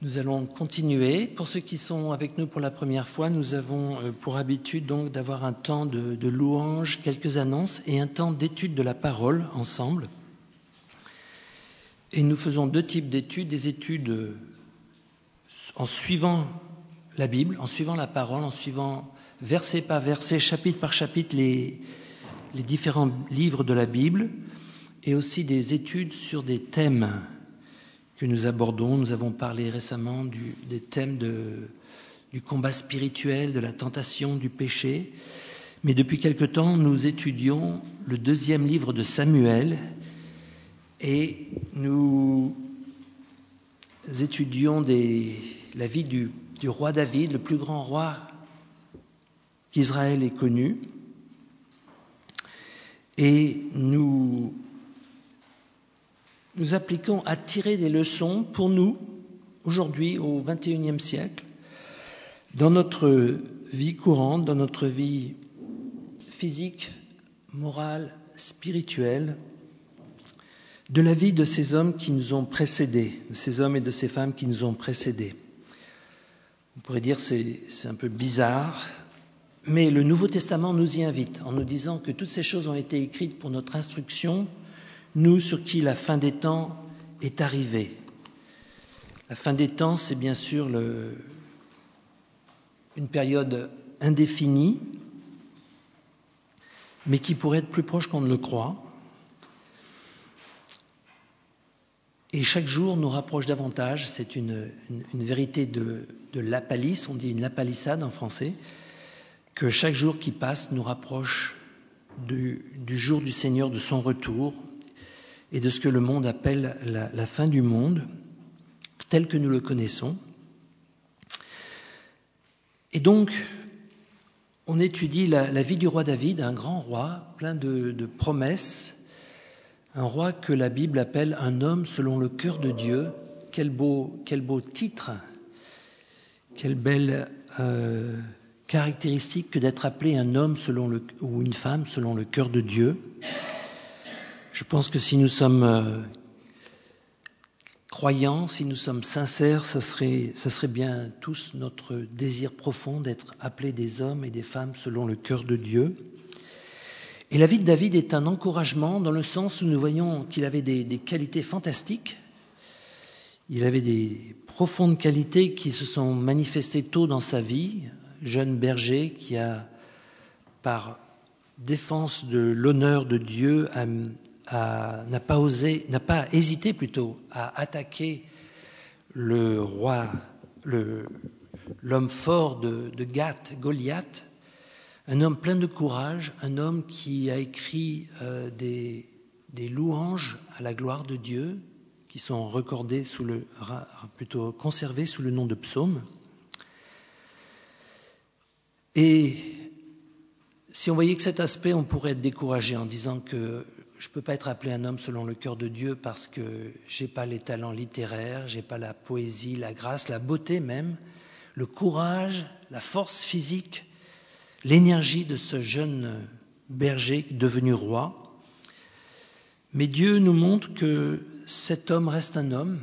Nous allons continuer. Pour ceux qui sont avec nous pour la première fois, nous avons pour habitude donc d'avoir un temps de louange, quelques annonces et un temps d'étude de la parole ensemble. Et nous faisons deux types d'études, des études en suivant la Bible, en suivant la parole, en suivant verset par verset, chapitre par chapitre les différents livres de la Bible, et aussi des études sur des thèmes que nous abordons. Nous avons parlé récemment des thèmes du combat spirituel, de la tentation, du péché. Mais depuis quelque temps, nous étudions le deuxième livre de Samuel et nous étudions la vie du roi David, le plus grand roi qu'Israël ait connu. Et nous appliquons à tirer des leçons pour nous, aujourd'hui, au XXIe siècle, dans notre vie courante, dans notre vie physique, morale, spirituelle, de la vie de ces hommes qui nous ont précédés, de ces hommes et de ces femmes qui nous ont précédés. On pourrait dire que c'est un peu bizarre, mais le Nouveau Testament nous y invite en nous disant que toutes ces choses ont été écrites pour notre instruction, nous sur qui la fin des temps est arrivée. La fin des temps, c'est bien sûr une période indéfinie, mais qui pourrait être plus proche qu'on ne le croit. Et chaque jour nous rapproche davantage, c'est une vérité de lapalisse, on dit une lapalissade en français, que chaque jour qui passe nous rapproche du jour du Seigneur, de son retour, et de ce que le monde appelle la fin du monde, tel que nous le connaissons. Et donc, on étudie la vie du roi David, un grand roi, plein de promesses, un roi que la Bible appelle un homme selon le cœur de Dieu. Quel beau titre, quelle belle caractéristique que d'être appelé un homme ou une femme selon le cœur de Dieu. Je pense que si nous sommes croyants, si nous sommes sincères, ça serait bien tous notre désir profond d'être appelés des hommes et des femmes selon le cœur de Dieu. Et la vie de David est un encouragement dans le sens où nous voyons qu'il avait des qualités fantastiques. Il avait des profondes qualités qui se sont manifestées tôt dans sa vie. Jeune berger qui a, par défense de l'honneur de Dieu, n'a pas hésité plutôt à attaquer le roi, l'homme fort de Gath, Goliath, un homme plein de courage, un homme qui a écrit des louanges à la gloire de Dieu, qui sont plutôt conservées sous le nom de psaumes. Et si on voyait que cet aspect, on pourrait être découragé en disant que je ne peux pas être appelé un homme selon le cœur de Dieu parce que je n'ai pas les talents littéraires, je n'ai pas la poésie, la grâce, la beauté même, le courage, la force physique, l'énergie de ce jeune berger devenu roi. Mais Dieu nous montre que cet homme reste un homme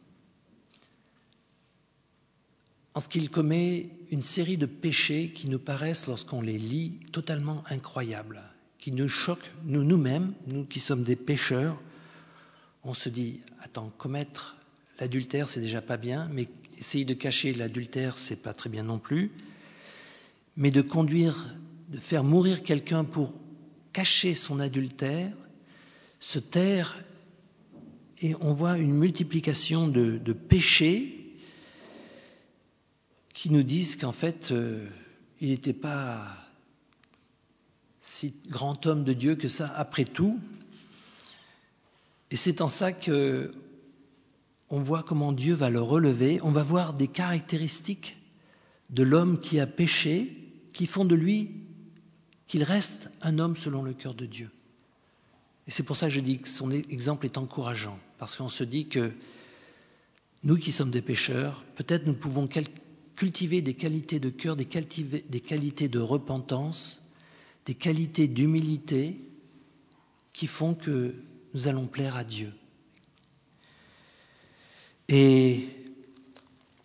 en ce qu'il commet une série de péchés qui nous paraissent, lorsqu'on les lit, totalement incroyables, qui nous choquent, nous-mêmes, nous qui sommes des pécheurs. On se dit, attends, commettre l'adultère, c'est déjà pas bien, mais essayer de cacher l'adultère, c'est pas très bien non plus. Mais de faire mourir quelqu'un pour cacher son adultère, se taire, et on voit une multiplication de péchés qui nous disent qu'en fait, il n'était pas si grand homme de Dieu que ça, après tout. Et c'est en ça qu'on voit comment Dieu va le relever. On va voir des caractéristiques de l'homme qui a péché, qui font de lui qu'il reste un homme selon le cœur de Dieu. Et c'est pour ça que je dis que son exemple est encourageant, parce qu'on se dit que nous qui sommes des pécheurs, peut-être nous pouvons cultiver des qualités de cœur, des qualités de repentance, des qualités d'humilité qui font que nous allons plaire à Dieu. Et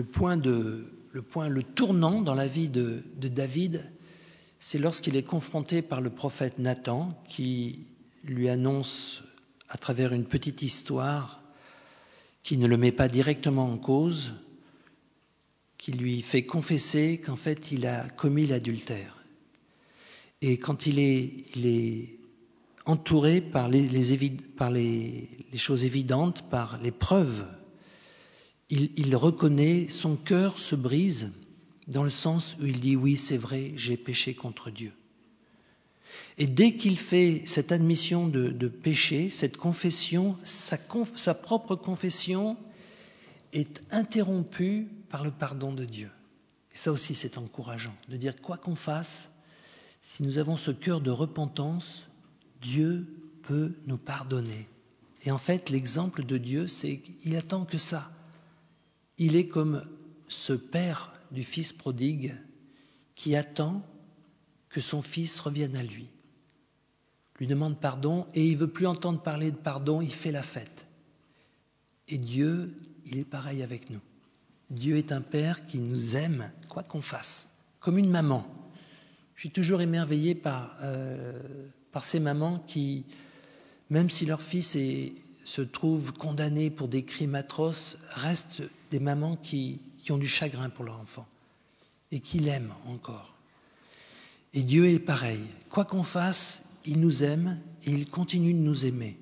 le tournant dans la vie de David, c'est lorsqu'il est confronté par le prophète Nathan qui lui annonce à travers une petite histoire qui ne le met pas directement en cause, qui lui fait confesser qu'en fait il a commis l'adultère. Et quand il est entouré par les choses évidentes, par les preuves, il reconnaît, son cœur se brise dans le sens où il dit « oui, c'est vrai, j'ai péché contre Dieu ». Et dès qu'il fait cette admission de péché, cette confession, sa propre confession est interrompue par le pardon de Dieu. Et ça aussi, c'est encourageant, de dire quoi qu'on fasse, si nous avons ce cœur de repentance, Dieu peut nous pardonner. Et en fait, l'exemple de Dieu, c'est qu'il attend que ça. Il est comme ce père du fils prodigue qui attend que son fils revienne à lui. Lui demande pardon et il ne veut plus entendre parler de pardon, il fait la fête. Et Dieu, il est pareil avec nous. Dieu est un père qui nous aime, quoi qu'on fasse, comme une maman. Je suis toujours émerveillé par ces mamans qui, même si leur fils se trouve condamné pour des crimes atroces, restent des mamans qui ont du chagrin pour leur enfant et qui l'aiment encore. Et Dieu est pareil. Quoi qu'on fasse, il nous aime et il continue de nous aimer.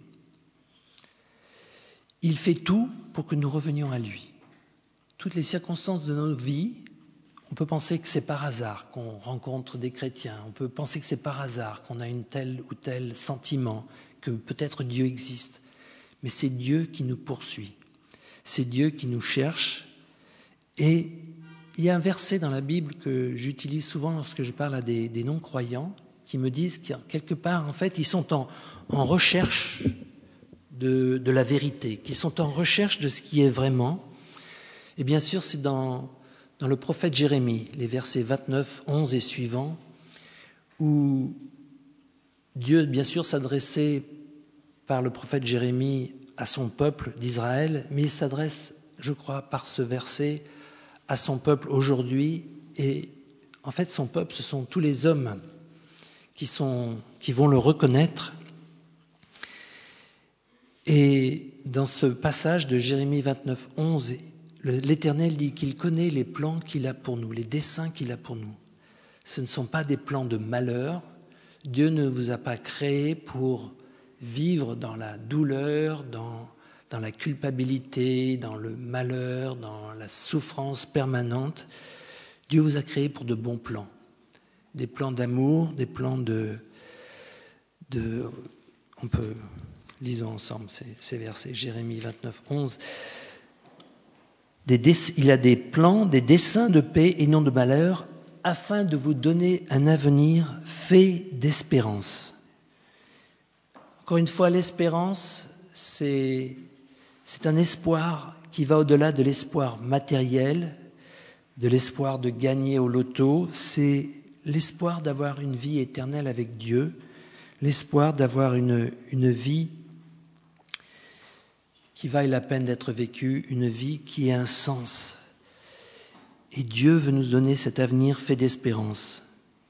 Il fait tout pour que nous revenions à lui. Toutes les circonstances de nos vies, on peut penser que c'est par hasard qu'on rencontre des chrétiens. On peut penser que c'est par hasard qu'on a une telle ou tel sentiment, que peut-être Dieu existe. Mais c'est Dieu qui nous poursuit. C'est Dieu qui nous cherche. Et il y a un verset dans la Bible que j'utilise souvent lorsque je parle à des non-croyants qui me disent que quelque part, en fait, ils sont en recherche de la vérité, qui sont en recherche de ce qui est vraiment. Et bien sûr, c'est dans le prophète Jérémie, les versets 29, 11 et suivants, où Dieu, bien sûr, s'adressait par le prophète Jérémie à son peuple d'Israël, mais il s'adresse, je crois, par ce verset à son peuple aujourd'hui. Et en fait, son peuple, ce sont tous les hommes qui vont le reconnaître. Et dans ce passage de Jérémie 29, 11, l'Éternel dit qu'il connaît les plans qu'il a pour nous, les desseins qu'il a pour nous. Ce ne sont pas des plans de malheur. Dieu ne vous a pas créé pour vivre dans la douleur, dans la culpabilité, dans le malheur, dans la souffrance permanente. Dieu vous a créé pour de bons plans. Des plans d'amour, des plans on peut, lisons ensemble ces versets, Jérémie 29, 11. Il a des plans, des desseins de paix et non de malheur, afin de vous donner un avenir fait d'espérance. Encore une fois, l'espérance, c'est un espoir qui va au-delà de l'espoir matériel, de l'espoir de gagner au loto. C'est l'espoir d'avoir une vie éternelle avec Dieu, l'espoir d'avoir une vie qui vaille la peine d'être vécue, une vie qui ait un sens. Et Dieu veut nous donner cet avenir fait d'espérance.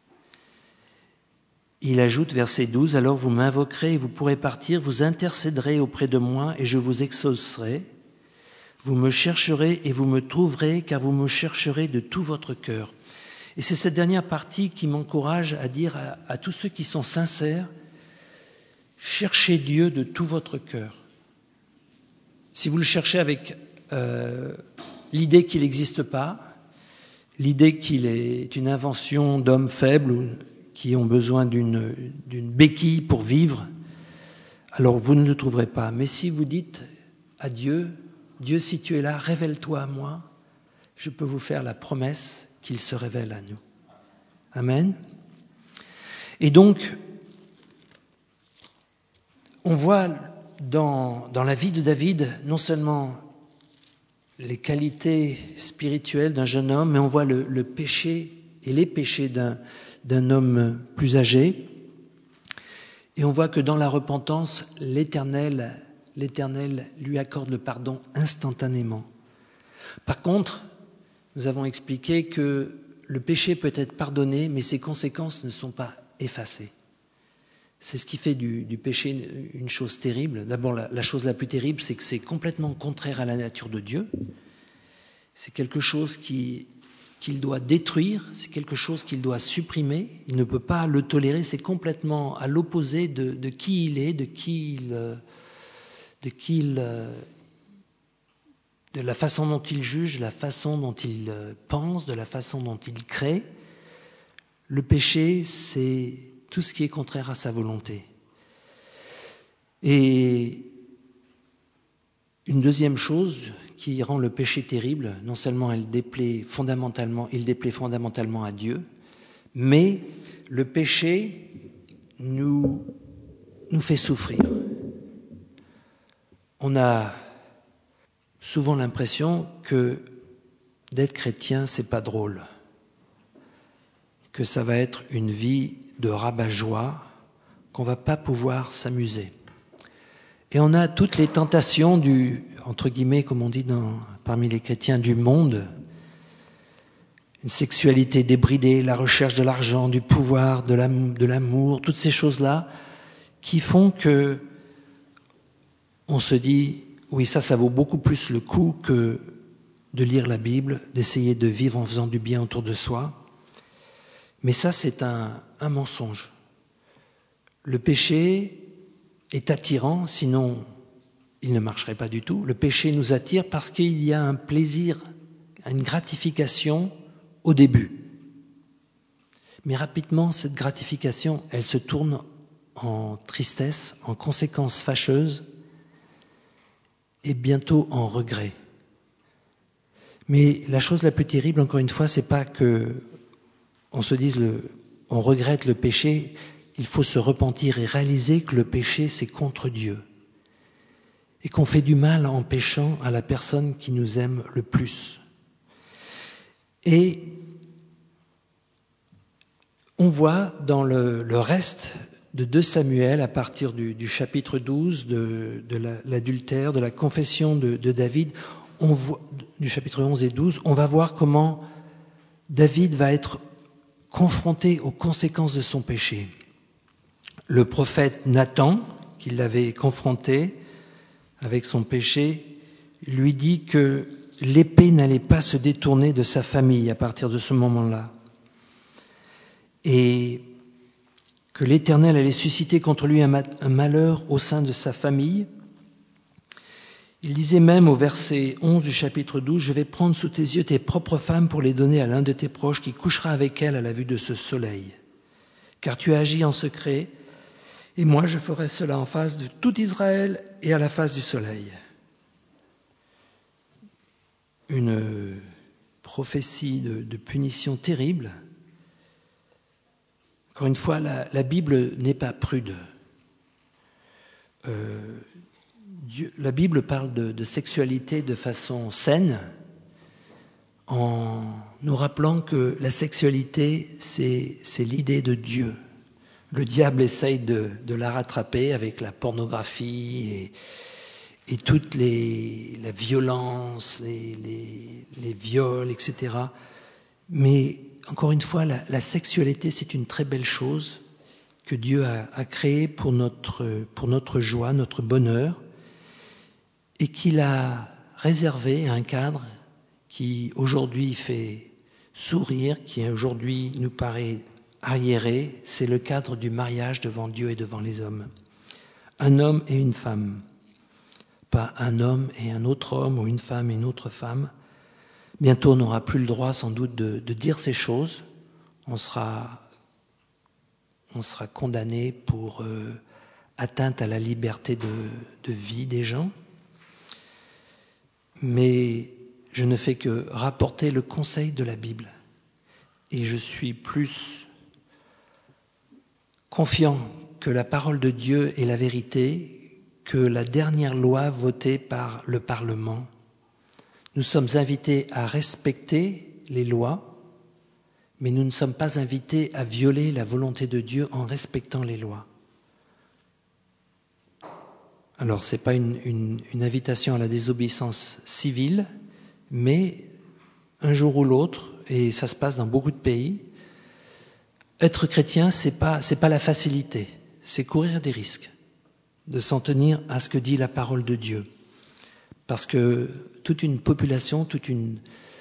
Il ajoute, verset 12, « Alors vous m'invoquerez et vous pourrez partir, vous intercéderez auprès de moi et je vous exaucerai. Vous me chercherez et vous me trouverez, car vous me chercherez de tout votre cœur. » Et c'est cette dernière partie qui m'encourage à dire à tous ceux qui sont sincères, cherchez Dieu de tout votre cœur. Si vous le cherchez avec l'idée qu'il n'existe pas, l'idée qu'il est une invention d'hommes faibles ou qui ont besoin d'une béquille pour vivre, alors vous ne le trouverez pas. Mais si vous dites à Dieu, Dieu, si tu es là, révèle-toi à moi, je peux vous faire la promesse qu'il se révèle à nous. Amen. Et donc, on voit dans la vie de David non seulement les qualités spirituelles d'un jeune homme, mais on voit le péché et les péchés d'un homme plus âgé. Et on voit que dans la repentance, l'Éternel lui accorde le pardon instantanément. Par contre, nous avons expliqué que le péché peut être pardonné, mais ses conséquences ne sont pas effacées. C'est ce qui fait du péché une chose terrible. D'abord, la chose la plus terrible, c'est que c'est complètement contraire à la nature de Dieu. C'est quelque chose qu'il doit détruire, c'est quelque chose qu'il doit supprimer. Il ne peut pas le tolérer, c'est complètement à l'opposé de qui il est, de la façon dont il juge, de la façon dont il pense, de la façon dont il crée. Le péché, c'est tout ce qui est contraire à sa volonté. Et une deuxième chose qui rend le péché terrible, non seulement il déplaît fondamentalement à Dieu, mais le péché nous fait souffrir. On a souvent l'impression que d'être chrétien, c'est pas drôle, que ça va être une vie de rabat-joie, qu'on va pas pouvoir s'amuser. Et on a toutes les tentations du, entre guillemets, comme on dit parmi les chrétiens, du monde, une sexualité débridée, la recherche de l'argent, du pouvoir, de l'amour, toutes ces choses-là qui font que on se dit, oui, ça vaut beaucoup plus le coup que de lire la Bible, d'essayer de vivre en faisant du bien autour de soi. Mais ça, c'est un mensonge. Le péché est attirant, sinon il ne marcherait pas du tout. Le péché nous attire parce qu'il y a un plaisir, une gratification au début. Mais rapidement, cette gratification, elle se tourne en tristesse, en conséquences fâcheuses et bientôt en regret. Mais la chose la plus terrible, encore une fois, c'est pas que on se dise on regrette le péché, il faut se repentir et réaliser que le péché, c'est contre Dieu. Et qu'on fait du mal en péchant à la personne qui nous aime le plus. Et on voit dans le reste de 2 Samuel, à partir du chapitre 12, de l'adultère, de la confession de David, on voit, du chapitre 11 et 12, on va voir comment David va être confronté aux conséquences de son péché. Le prophète Nathan, qui l'avait confronté avec son péché, lui dit que l'épée n'allait pas se détourner de sa famille à partir de ce moment-là. Et que l'Éternel allait susciter contre lui un malheur au sein de sa famille. Il disait même au verset 11 du chapitre 12, « Je vais prendre sous tes yeux tes propres femmes pour les donner à l'un de tes proches qui couchera avec elles à la vue de ce soleil. Car tu as agi en secret, et moi je ferai cela en face de tout Israël et à la face du soleil. » Une prophétie de punition terrible. Encore une fois, la Bible n'est pas prude. La Bible parle de sexualité de façon saine, en nous rappelant que la sexualité, c'est l'idée de Dieu. Le diable essaye de la rattraper avec la pornographie et toute la violence, les viols, etc. Mais encore une fois, la sexualité, c'est une très belle chose que Dieu a créée pour notre joie, notre bonheur, et qu'il a réservé un cadre qui aujourd'hui fait sourire, qui aujourd'hui nous paraît arriéré, c'est le cadre du mariage devant Dieu et devant les hommes. Un homme et une femme, pas un homme et un autre homme ou une femme et une autre femme. Bientôt, on n'aura plus le droit sans doute de dire ces choses. On sera condamné pour atteinte à la liberté de vie des gens. Mais je ne fais que rapporter le conseil de la Bible. Et je suis plus confiant que la parole de Dieu est la vérité, que la dernière loi votée par le Parlement. Nous sommes invités à respecter les lois, mais nous ne sommes pas invités à violer la volonté de Dieu en respectant les lois. Alors, ce n'est pas une invitation à la désobéissance civile, mais un jour ou l'autre, et ça se passe dans beaucoup de pays. Être chrétien, c'est pas la facilité, c'est courir des risques, de s'en tenir à ce que dit la parole de Dieu. Parce que toute une population, toute une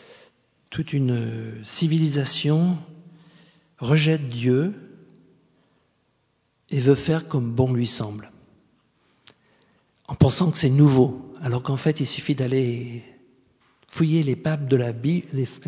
civilisation rejette Dieu et veut faire comme bon lui semble, en pensant que c'est nouveau, alors qu'en fait il suffit d'aller fouiller les pages de la Bible,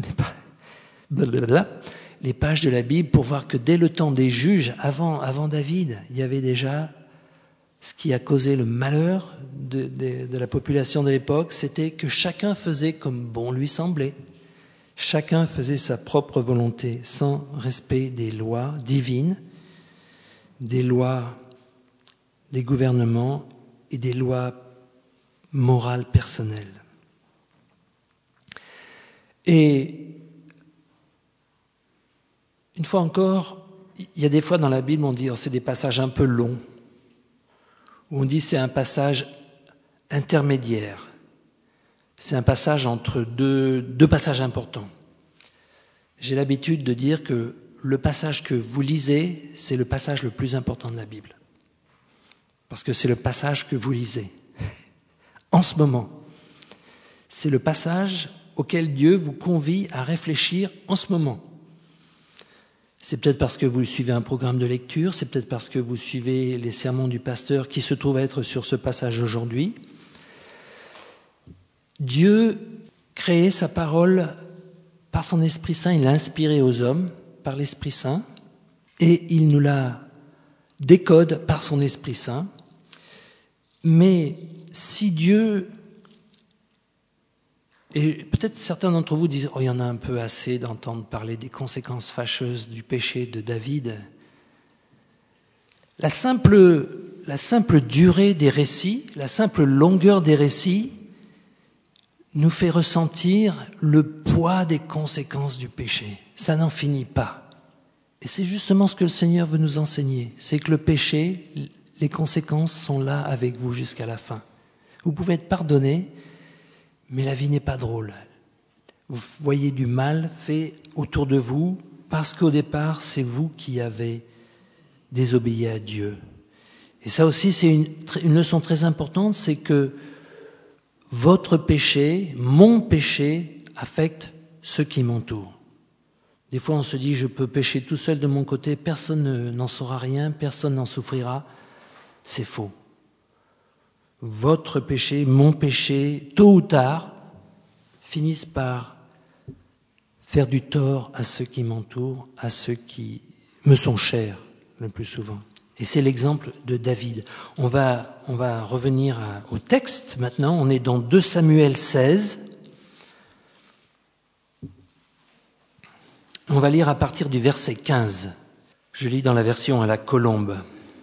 les pages de la Bible pour voir que dès le temps des juges, avant David, il y avait déjà ce qui a causé le malheur de la population de l'époque, c'était que chacun faisait comme bon lui semblait. Chacun faisait sa propre volonté, sans respect des lois divines, des lois des gouvernements et des lois morales personnelles. Et une fois encore, il y a des fois dans la Bible, on dit c'est des passages un peu longs, où on dit c'est un passage intermédiaire. C'est un passage entre deux passages importants. J'ai l'habitude de dire que le passage que vous lisez, c'est le passage le plus important de la Bible. Parce que c'est le passage que vous lisez en ce moment. C'est le passage auquel Dieu vous convie à réfléchir en ce moment. C'est peut-être parce que vous suivez un programme de lecture, c'est peut-être parce que vous suivez les sermons du pasteur qui se trouve être sur ce passage aujourd'hui. Dieu créait sa parole par son Esprit Saint, il l'a inspirée aux hommes par l'Esprit Saint et il nous la décode par son Esprit Saint. Mais si Dieu, et peut-être certains d'entre vous disent « Oh, il y en a un peu assez d'entendre parler des conséquences fâcheuses du péché de David ». La simple durée des récits, la simple longueur des récits nous fait ressentir le poids des conséquences du péché. Ça n'en finit pas. Et c'est justement ce que le Seigneur veut nous enseigner. C'est que le péché, les conséquences sont là avec vous jusqu'à la fin. Vous pouvez être pardonné, mais la vie n'est pas drôle. Vous voyez du mal fait autour de vous parce qu'au départ, c'est vous qui avez désobéi à Dieu. Et ça aussi, c'est une leçon très importante, c'est que votre péché, mon péché, affecte ceux qui m'entourent. Des fois, on se dit, je peux pécher tout seul de mon côté, personne n'en saura rien, personne n'en souffrira. C'est faux. Votre péché, mon péché, tôt ou tard, finissent par faire du tort à ceux qui m'entourent, à ceux qui me sont chers, le plus souvent. Et c'est l'exemple de David. On va revenir au texte maintenant. On est dans 2 Samuel 16. On va lire à partir du verset 15. Je lis dans la version à la colombe.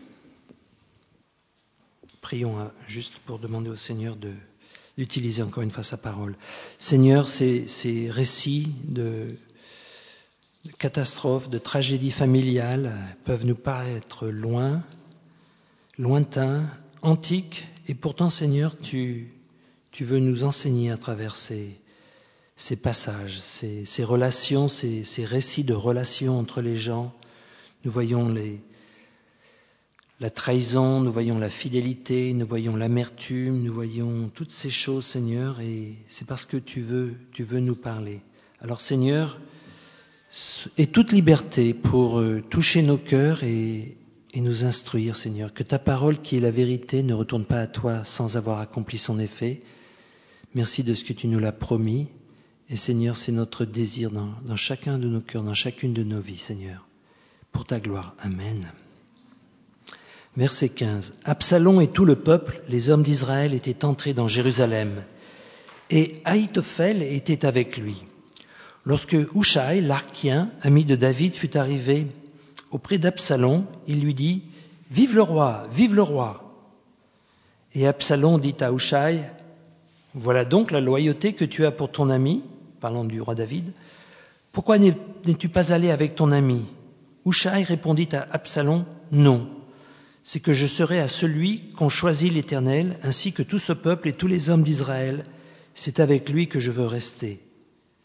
Prions juste pour demander au Seigneur d'utiliser encore une fois sa parole. Seigneur, ces récits de catastrophes, de tragédies familiales peuvent nous paraître lointains, antiques, et pourtant, Seigneur, tu veux nous enseigner à travers ces passages, ces relations, ces récits de relations entre les gens. Nous voyons la trahison, nous voyons la fidélité, nous voyons l'amertume, nous voyons toutes ces choses, Seigneur, et c'est parce que tu veux nous parler. Alors, Seigneur, aie toute liberté pour toucher nos cœurs et nous instruire, Seigneur. Que ta parole, qui est la vérité, ne retourne pas à toi sans avoir accompli son effet. Merci de ce que tu nous l'as promis. Et Seigneur, c'est notre désir dans chacun de nos cœurs, dans chacune de nos vies, Seigneur. Pour ta gloire. Amen. Verset 15. Absalom et tout le peuple, les hommes d'Israël, étaient entrés dans Jérusalem. Et Ahitophel était avec lui. Lorsque Hushaï, l'Archien, ami de David, fut arrivé auprès d'Absalom, il lui dit « Vive le roi, vive le roi !» Et Absalom dit à Hushaï « Voilà donc la loyauté que tu as pour ton ami, parlant du roi David. Pourquoi n'es-tu pas allé avec ton ami ?» Hushaï répondit à Absalom « Non, c'est que je serai à celui qu'ont choisi l'Éternel, ainsi que tout ce peuple et tous les hommes d'Israël. C'est avec lui que je veux rester. »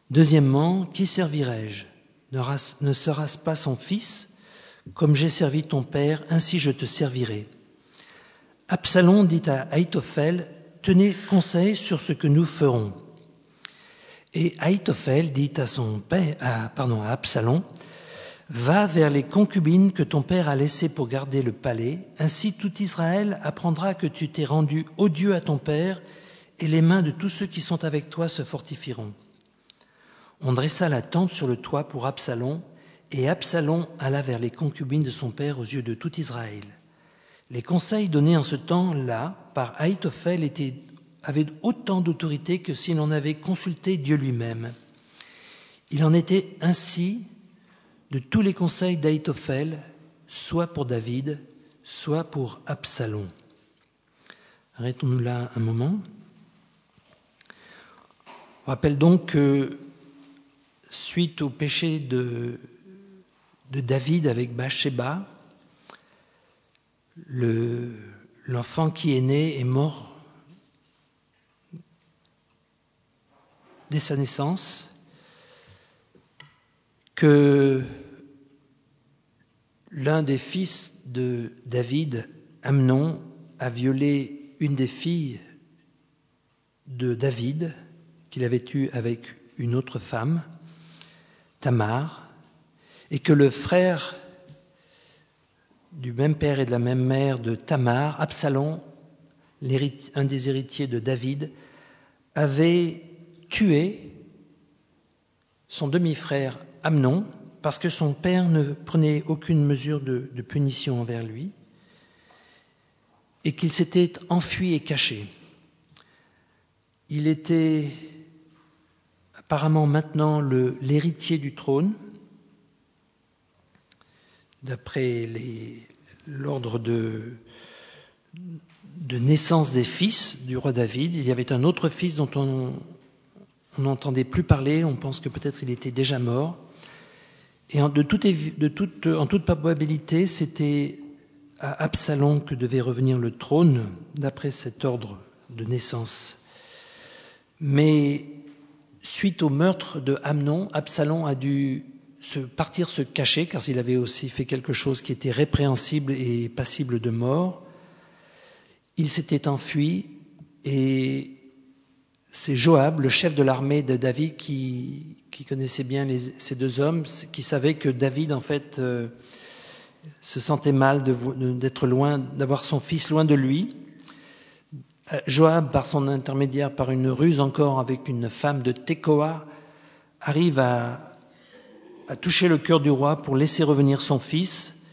Deuxièmement, qui servirai-je? Ne sera-ce pas son fils? Comme j'ai servi ton père, ainsi je te servirai. Absalom dit à Ahitophel, tenez conseil sur ce que nous ferons. Et Ahitophel dit à Absalom, va vers les concubines que ton père a laissées pour garder le palais, ainsi tout Israël apprendra que tu t'es rendu odieux à ton père, et les mains de tous ceux qui sont avec toi se fortifieront. On dressa la tente sur le toit pour Absalom, et Absalom alla vers les concubines de son père aux yeux de tout Israël. Les conseils donnés en ce temps-là par Ahitophel avaient autant d'autorité que si l'on avait consulté Dieu lui-même. Il en était ainsi de tous les conseils d'Ahitophel, soit pour David, soit pour Absalom. Arrêtons-nous là un moment. On rappelle donc que suite au péché de David avec Bathsheba, l'enfant qui est né est mort dès sa naissance, que l'un des fils de David, Amnon, a violé une des filles de David qu'il avait eue avec une autre femme, Tamar, et que le frère du même père et de la même mère de Tamar, Absalom, un des héritiers de David, avait tué son demi-frère Amnon parce que son père ne prenait aucune mesure de punition envers lui et qu'il s'était enfui et caché. Il était apparemment maintenant l'héritier du trône, d'après l'ordre de naissance des fils du roi David. Il y avait un autre fils dont on n'entendait plus parler, on pense que peut-être il était déjà mort. Et en toute probabilité, c'était à Absalom que devait revenir le trône, d'après cet ordre de naissance. Mais suite au meurtre de Amnon, Absalom a dû partir se cacher, car il avait aussi fait quelque chose qui était répréhensible et passible de mort. Il s'était enfui et c'est Joab, le chef de l'armée de David, qui connaissait bien ces deux hommes, qui savait que David, en fait, se sentait mal d'être loin, d'avoir son fils loin de lui. Joab, par son intermédiaire, par une ruse encore avec une femme de Tekoa, arrive à toucher le cœur du roi pour laisser revenir son fils.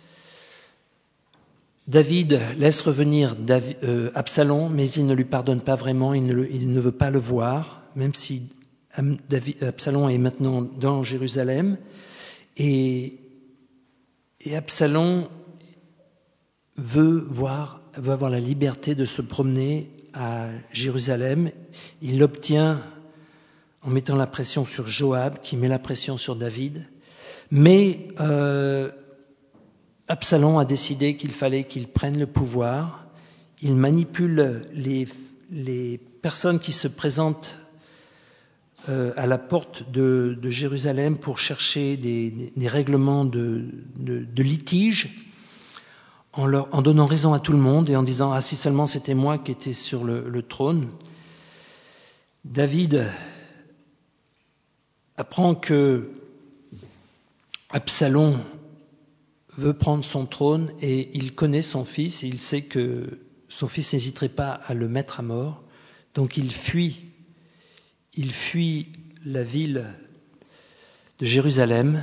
David laisse revenir Absalom, mais il ne lui pardonne pas vraiment, il ne veut pas le voir, même si Absalom est maintenant dans Jérusalem. Et Absalom veut avoir la liberté de se promener à Jérusalem. Il l'obtient en mettant la pression sur Joab, qui met la pression sur David. Mais Absalom a décidé qu'il fallait qu'il prenne le pouvoir. Il manipule les personnes qui se présentent à la porte de Jérusalem pour chercher des règlements de litige, en donnant raison à tout le monde et en disant « Ah, si seulement c'était moi qui étais sur le trône ». David apprend que Absalom veut prendre son trône et il connaît son fils et il sait que son fils n'hésiterait pas à le mettre à mort. Donc il fuit la ville de Jérusalem.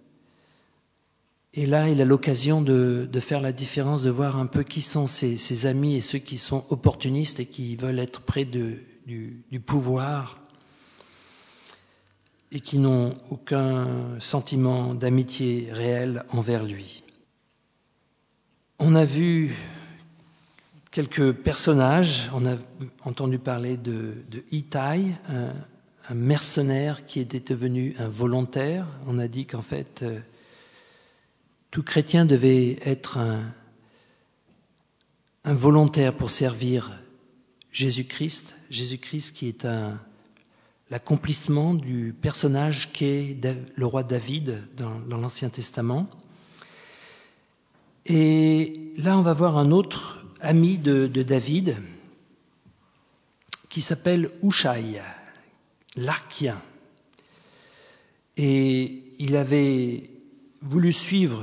Et là, il a l'occasion de faire la différence, de voir un peu qui sont ses amis et ceux qui sont opportunistes et qui veulent être près du pouvoir et qui n'ont aucun sentiment d'amitié réelle envers lui. On a vu quelques personnages, on a entendu parler de Ittai, un mercenaire qui était devenu un volontaire. On a dit qu'en fait, tout chrétien devait être un volontaire pour servir Jésus-Christ qui est l'accomplissement du personnage qu'est le roi David dans l'Ancien Testament. Et là, on va voir un autre ami de David qui s'appelle Hushaï, l'Archien. Et il avait voulu suivre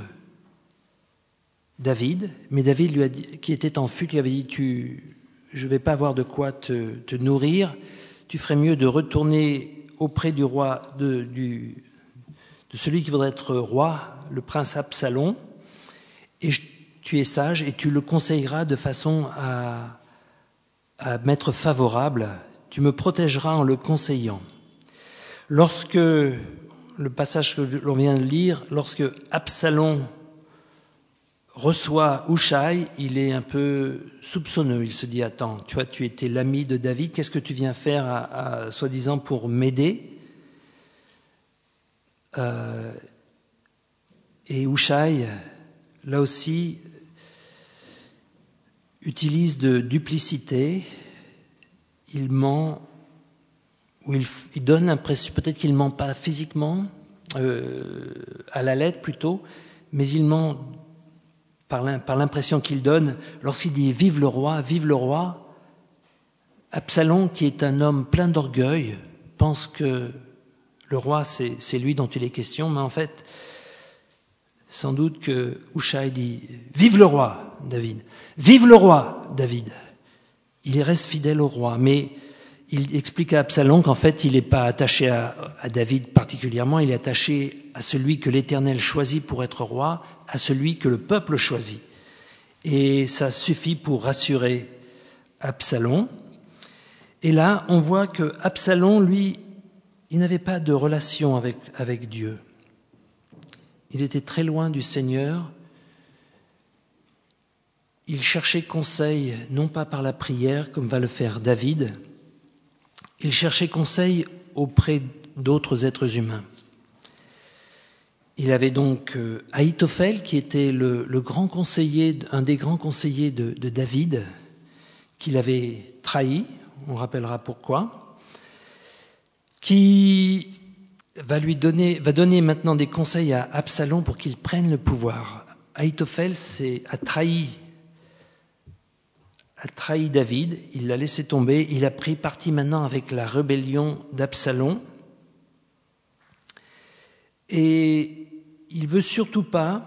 David, mais David, lui a dit, qui était en fuite, lui avait dit je ne vais pas avoir de quoi te nourrir, tu ferais mieux de retourner auprès du roi, de celui qui voudrait être roi, le prince Absalom, et tu es sage et tu le conseilleras de façon à m'être favorable, tu me protégeras en le conseillant. Lorsque, le passage que l'on vient de lire, lorsque Absalom reçoit Hushaï, il est un peu soupçonneux. Il se dit, attends, tu étais l'ami de David, qu'est-ce que tu viens faire soi-disant pour m'aider ? Et Hushaï, là aussi, utilise de duplicité, il ment, ou il donne l'impression, peut-être qu'il ne ment pas physiquement, à la lettre plutôt, mais il ment par l'impression qu'il donne. Lorsqu'il dit « Vive le roi », Absalom, qui est un homme plein d'orgueil, pense que le roi, c'est lui dont il est question, mais en fait, sans doute que Hushaï dit « Vive le roi, David ! Vive le roi, David !» Il reste fidèle au roi, mais il explique à Absalom qu'en fait, il n'est pas attaché à David particulièrement, il est attaché à celui que l'Éternel choisit pour être roi, à celui que le peuple choisit. Et ça suffit pour rassurer Absalom. Et là, on voit que Absalom, lui, il n'avait pas de relation avec Dieu. Il était très loin du Seigneur. Il cherchait conseil, non pas par la prière, comme va le faire David. Il cherchait conseil auprès d'autres êtres humains. Il avait donc Ahitophel, qui était le grand conseiller, un des grands conseillers de David, qu'il avait trahi, on rappellera pourquoi, qui va donner maintenant des conseils à Absalom pour qu'il prenne le pouvoir. Ahitophel a trahi David, il l'a laissé tomber, il a pris parti maintenant avec la rébellion d'Absalom. Et il ne veut surtout pas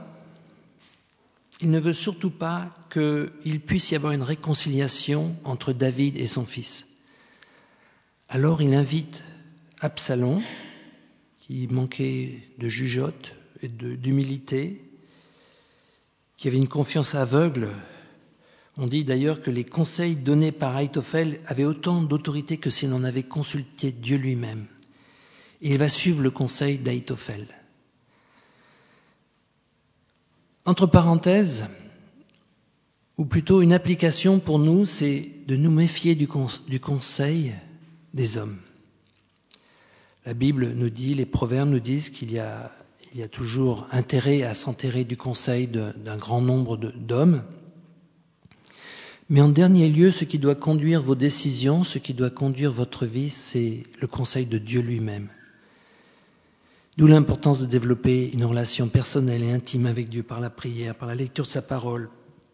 qu'il puisse y avoir une réconciliation entre David et son fils. Alors il invite Absalom, qui manquait de jugeote et d'humilité, qui avait une confiance aveugle. On dit d'ailleurs que les conseils donnés par Ahitophel avaient autant d'autorité que s'il en avait consulté Dieu lui-même. Et il va suivre le conseil d'Ahitophel. Entre parenthèses, ou plutôt une application pour nous, c'est de nous méfier du conseil des hommes. La Bible nous dit, les proverbes nous disent qu'il y a toujours intérêt à s'enterrer du conseil d'un grand nombre d'hommes. Mais en dernier lieu, ce qui doit conduire vos décisions, ce qui doit conduire votre vie, c'est le conseil de Dieu lui-même. D'où l'importance de développer une relation personnelle et intime avec Dieu par la prière, par la lecture de sa parole.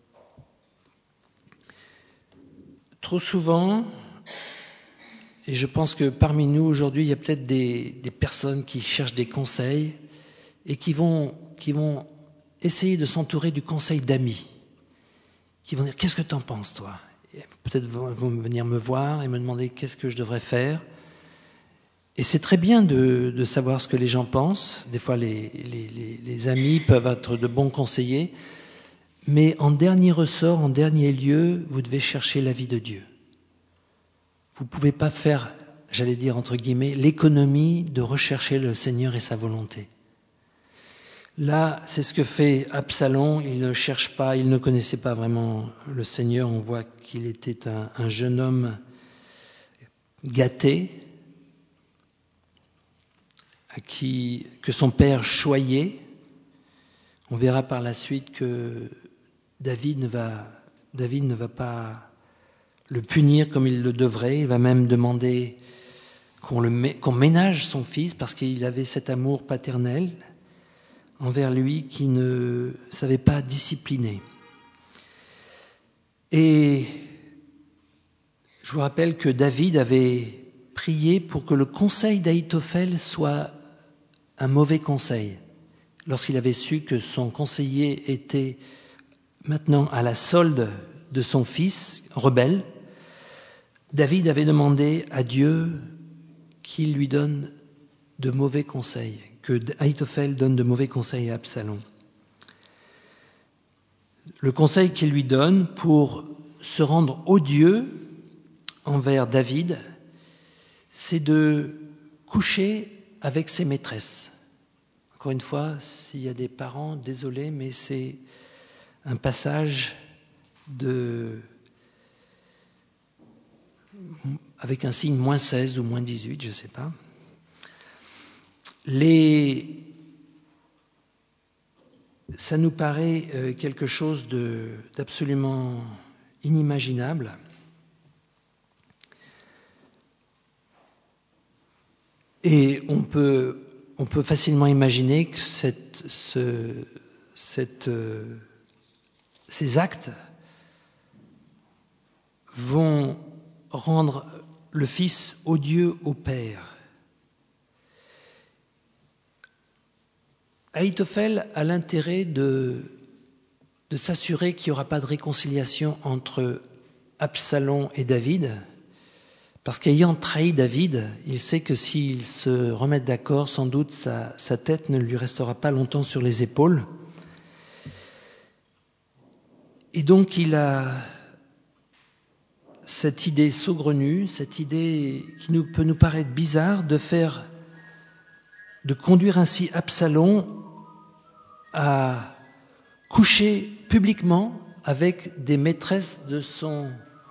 Trop souvent, et je pense que parmi nous aujourd'hui, il y a peut-être des personnes qui cherchent des conseils et qui vont essayer de s'entourer du conseil d'amis, qui vont dire « Qu'est-ce que tu en penses, toi ?» Peut-être vont venir me voir et me demander « Qu'est-ce que je devrais faire ?» Et c'est très bien de savoir ce que les gens pensent. Des fois, les amis peuvent être de bons conseillers. Mais en dernier ressort, en dernier lieu, vous devez chercher l'avis de Dieu. Vous ne pouvez pas faire, j'allais dire entre guillemets, l'économie de rechercher le Seigneur et sa volonté. Là, c'est ce que fait Absalom. Il ne cherche pas, il ne connaissait pas vraiment le Seigneur. On voit qu'il était un jeune homme gâté, que son père choyait. On verra par la suite que David ne va pas le punir comme il le devrait. Il va même demander qu'on ménage son fils parce qu'il avait cet amour paternel envers lui qui ne savait pas discipliner. Et je vous rappelle que David avait prié pour que le conseil d'Ahitophel soit un mauvais conseil. Lorsqu'il avait su que son conseiller était maintenant à la solde de son fils rebelle, David avait demandé à Dieu qu'il lui donne de mauvais conseils, que Ahitophel donne de mauvais conseils à Absalom. Le conseil qu'il lui donne pour se rendre odieux envers David, c'est de coucher avec ses maîtresses. Encore une fois, s'il y a des parents, désolé, mais c'est un passage avec un signe -16 ou -18, je ne sais pas. Ça nous paraît quelque chose d'absolument inimaginable. Et on peut facilement imaginer que ces actes vont rendre le fils odieux au père. Ahitophel a l'intérêt de s'assurer qu'il n'y aura pas de réconciliation entre Absalom et David, parce qu'ayant trahi David, il sait que s'ils se remettent d'accord, sans doute sa tête ne lui restera pas longtemps sur les épaules. Et donc il a cette idée saugrenue, cette idée qui peut nous paraître bizarre de conduire ainsi Absalom à coucher publiquement avec des maîtresses de son...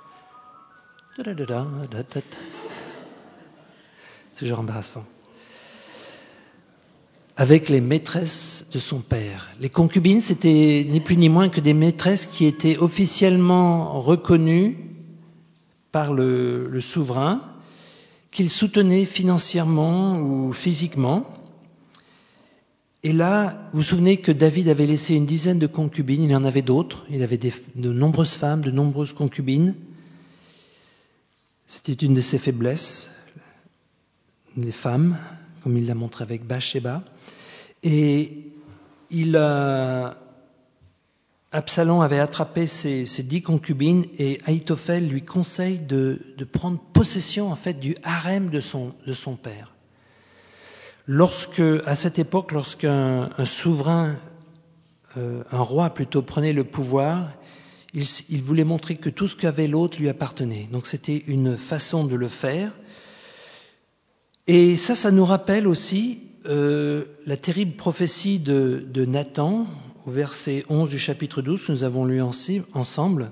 Toujours embarrassant. Avec les maîtresses de son père. Les concubines, c'était ni plus ni moins que des maîtresses qui étaient officiellement reconnues par le souverain, qu'il soutenait financièrement ou physiquement. Et là, vous vous souvenez que David avait laissé une dizaine de concubines, il y en avait d'autres, il avait de nombreuses femmes, de nombreuses concubines. C'était une de ses faiblesses, les femmes, comme il l'a montré avec Bathsheba. Et Absalom avait attrapé ses 10 concubines et Ahitophel lui conseille de prendre possession en fait du harem de son père. À cette époque, lorsqu'un souverain, un roi plutôt, prenait le pouvoir, il voulait montrer que tout ce qu'avait l'autre lui appartenait. Donc c'était une façon de le faire. Et ça nous rappelle aussi la terrible prophétie de Nathan, au verset 11 du chapitre 12, que nous avons lu ensemble.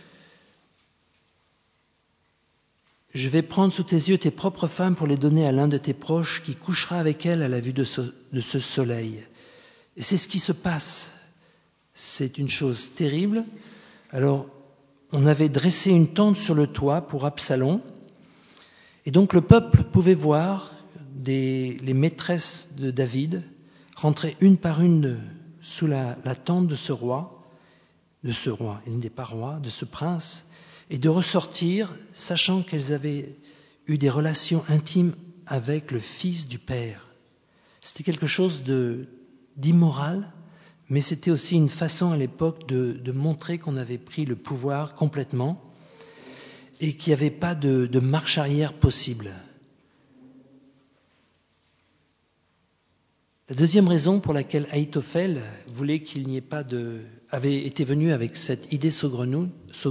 « Je vais prendre sous tes yeux tes propres femmes pour les donner à l'un de tes proches qui couchera avec elles à la vue de ce soleil. » Et c'est ce qui se passe. C'est une chose terrible. Alors, on avait dressé une tente sur le toit pour Absalom. Et donc, le peuple pouvait voir les maîtresses de David rentrer une par une sous la tente de ce roi, il n'était pas roi, de ce prince, et de ressortir, sachant qu'elles avaient eu des relations intimes avec le fils du père. C'était quelque chose d'immoral, mais c'était aussi une façon à l'époque de montrer qu'on avait pris le pouvoir complètement et qu'il n'y avait pas de marche arrière possible. La deuxième raison pour laquelle Ahitophel voulait qu'il n'y ait pas avait été venu avec cette idée saugrenue,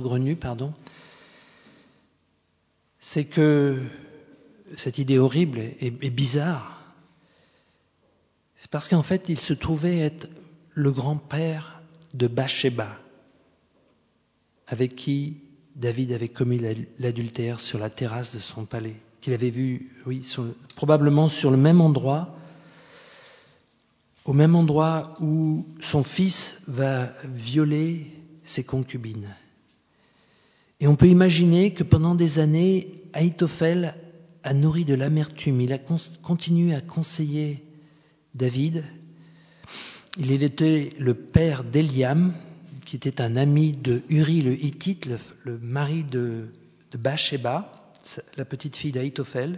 c'est que cette idée horrible et bizarre, c'est parce qu'en fait, il se trouvait être le grand-père de Bathsheba, avec qui David avait commis l'adultère sur la terrasse de son palais, qu'il avait vu, probablement sur le même endroit, au même endroit où son fils va violer ses concubines. Et on peut imaginer que pendant des années, Ahitophel a nourri de l'amertume. Il a continué à conseiller David. Il était le père d'Éliam, qui était un ami de Uri le Hittite, le mari de Bathsheba, la petite fille d'Ahitophel.